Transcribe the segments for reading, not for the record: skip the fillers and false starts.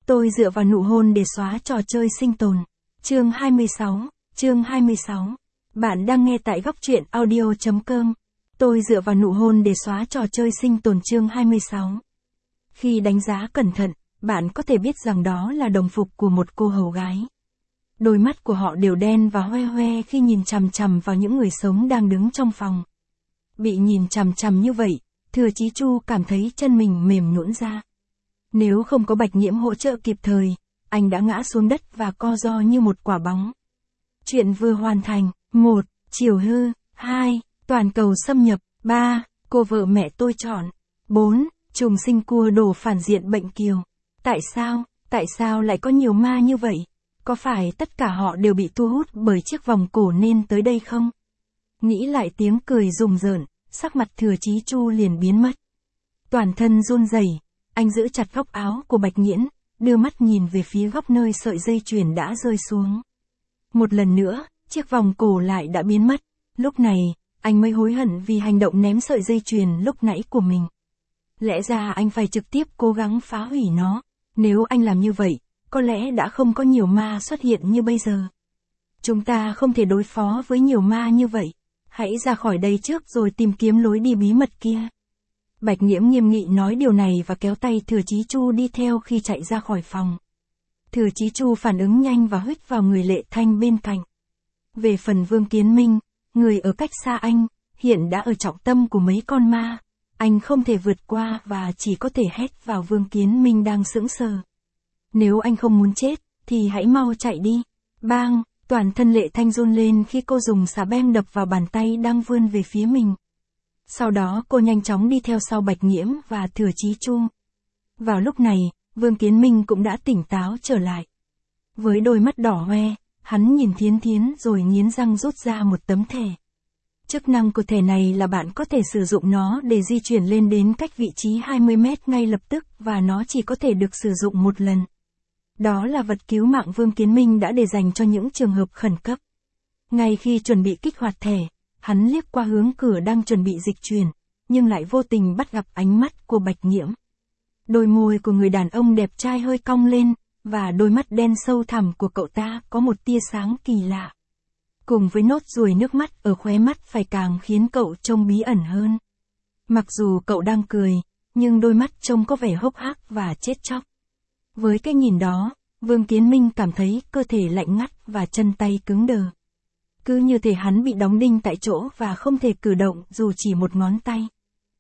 Tôi dựa vào nụ hôn để xóa trò chơi sinh tồn. Chương 26. Bạn đang nghe tại góc truyện audio.com. Tôi dựa vào nụ hôn để xóa trò chơi sinh tồn chương 26. Khi đánh giá cẩn thận, bạn có thể biết rằng đó là đồng phục của một cô hầu gái. Đôi mắt của họ đều đen và hoe hoe khi nhìn chằm chằm vào những người sống đang đứng trong phòng. Bị nhìn chằm chằm như vậy, Thừa Chí Chu cảm thấy chân mình mềm nhũn ra. Nếu không có Bạch Nhiễm hỗ trợ kịp thời, anh đã ngã xuống đất và co ro như một quả bóng. Chuyện vừa hoàn thành. 1. Chiều hư. 2. Toàn cầu xâm nhập. 3. Cô vợ mẹ tôi chọn. 4. Trùng sinh cua đổ phản diện bệnh kiều. Tại sao lại có nhiều ma như vậy? Có phải tất cả họ đều bị thu hút bởi chiếc vòng cổ nên tới đây không? Nghĩ lại tiếng cười rùng rợn, sắc mặt Thừa Chí Chu liền biến mất. Toàn thân run rẩy, anh giữ chặt góc áo của Bạch Nhiễm, đưa mắt nhìn về phía góc nơi sợi dây chuyền đã rơi xuống. Một lần nữa, chiếc vòng cổ lại đã biến mất. Lúc này, anh mới hối hận vì hành động ném sợi dây chuyền lúc nãy của mình. Lẽ ra anh phải trực tiếp cố gắng phá hủy nó. Nếu anh làm như vậy, có lẽ đã không có nhiều ma xuất hiện như bây giờ. Chúng ta không thể đối phó với nhiều ma như vậy. Hãy ra khỏi đây trước rồi tìm kiếm lối đi bí mật kia. Bạch Nhiễm nghiêm nghị nói điều này và kéo tay Thừa Chí Chu đi theo khi chạy ra khỏi phòng. Thừa Chí Chu phản ứng nhanh và huých vào người Lệ Thanh bên cạnh. Về phần Vương Kiến Minh, người ở cách xa anh, hiện đã ở trọng tâm của mấy con ma. Anh không thể vượt qua và chỉ có thể hét vào Vương Kiến Minh đang sững sờ. Nếu anh không muốn chết, thì hãy mau chạy đi. Bang, toàn thân Lệ Thanh run lên khi cô dùng xà beng đập vào bàn tay đang vươn về phía mình. Sau đó cô nhanh chóng đi theo sau Bạch Nhiễm và Thừa Chí Chu. Vào lúc này, Vương Kiến Minh cũng đã tỉnh táo trở lại. Với đôi mắt đỏ hoe, hắn nhìn Thiến Thiến rồi nghiến răng rút ra một tấm thẻ. Chức năng của thẻ này là bạn có thể sử dụng nó để di chuyển lên đến cách vị trí 20 mét ngay lập tức và nó chỉ có thể được sử dụng một lần. Đó là vật cứu mạng Vương Kiến Minh đã để dành cho những trường hợp khẩn cấp. Ngay khi chuẩn bị kích hoạt thẻ, hắn liếc qua hướng cửa đang chuẩn bị dịch chuyển, nhưng lại vô tình bắt gặp ánh mắt của Bạch Nhiễm. Đôi môi của người đàn ông đẹp trai hơi cong lên, và đôi mắt đen sâu thẳm của cậu ta có một tia sáng kỳ lạ. Cùng với nốt ruồi nước mắt ở khóe mắt phải càng khiến cậu trông bí ẩn hơn. Mặc dù cậu đang cười, nhưng đôi mắt trông có vẻ hốc hác và chết chóc. Với cái nhìn đó, Vương Kiến Minh cảm thấy cơ thể lạnh ngắt và chân tay cứng đờ. Cứ như thể hắn bị đóng đinh tại chỗ và không thể cử động dù chỉ một ngón tay.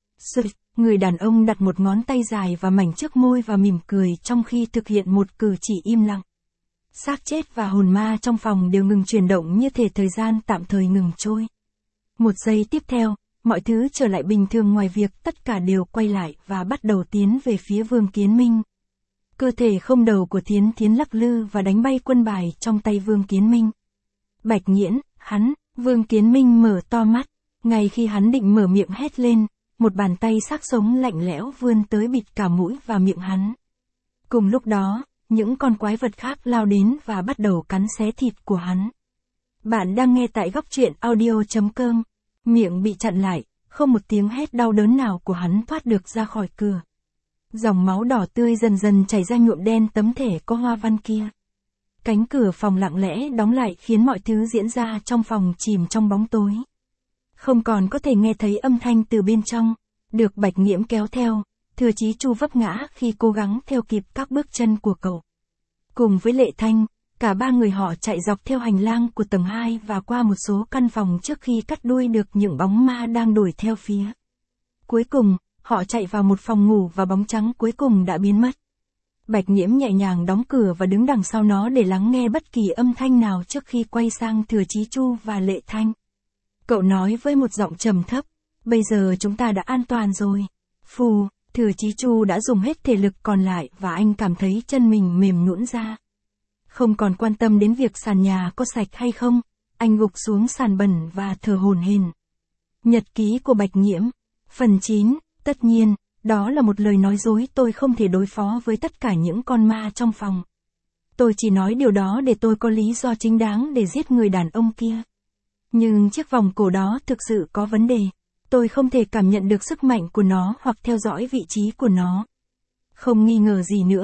Người đàn ông đặt một ngón tay dài và mảnh trước môi và mỉm cười trong khi thực hiện một cử chỉ im lặng. Xác chết và hồn ma trong phòng đều ngừng chuyển động như thể thời gian tạm thời ngừng trôi. Một giây tiếp theo, mọi thứ trở lại bình thường ngoài việc tất cả đều quay lại và bắt đầu tiến về phía Vương Kiến Minh. Cơ thể không đầu của Thiến Thiến lắc lư và đánh bay quân bài trong tay Vương Kiến Minh. Bạch Nhiễm, Vương Kiến Minh mở to mắt. Ngay khi hắn định mở miệng hét lên, một bàn tay xác sống lạnh lẽo vươn tới bịt cả mũi và miệng hắn. Cùng lúc đó, những con quái vật khác lao đến và bắt đầu cắn xé thịt của hắn. Bạn đang nghe tại góc truyện audio.com. Miệng bị chặn lại, không một tiếng hét đau đớn nào của hắn thoát được ra khỏi cửa. Dòng máu đỏ tươi dần dần chảy ra nhuộm đen tấm thẻ có hoa văn kia. Cánh cửa phòng lặng lẽ đóng lại khiến mọi thứ diễn ra trong phòng chìm trong bóng tối. Không còn có thể nghe thấy âm thanh từ bên trong, được Bạch Nhiễm kéo theo, Thừa Chí Chu vấp ngã khi cố gắng theo kịp các bước chân của cậu. Cùng với Lệ Thanh, cả ba người họ chạy dọc theo hành lang của tầng 2 và qua một số căn phòng trước khi cắt đuôi được những bóng ma đang đuổi theo phía. Cuối cùng, họ chạy vào một phòng ngủ và bóng trắng cuối cùng đã biến mất. Bạch Nhiễm nhẹ nhàng đóng cửa và đứng đằng sau nó để lắng nghe bất kỳ âm thanh nào trước khi quay sang Thừa Chí Chu và Lệ Thanh. Cậu nói với một giọng trầm thấp, bây giờ chúng ta đã an toàn rồi. Phù, Thừa Chí Chu đã dùng hết thể lực còn lại và anh cảm thấy chân mình mềm nhũn ra. Không còn quan tâm đến việc sàn nhà có sạch hay không, anh gục xuống sàn bẩn và thở hổn hển. Nhật ký của Bạch Nhiễm. Phần 9, tất nhiên, đó là một lời nói dối, tôi không thể đối phó với tất cả những con ma trong phòng. Tôi chỉ nói điều đó để tôi có lý do chính đáng để giết người đàn ông kia. Nhưng chiếc vòng cổ đó thực sự có vấn đề. Tôi không thể cảm nhận được sức mạnh của nó hoặc theo dõi vị trí của nó. Không nghi ngờ gì nữa,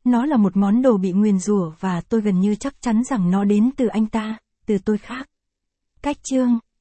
Nó là một món đồ bị nguyền rủa và tôi gần như chắc chắn rằng nó đến từ anh ta, từ tôi khác. Cách chương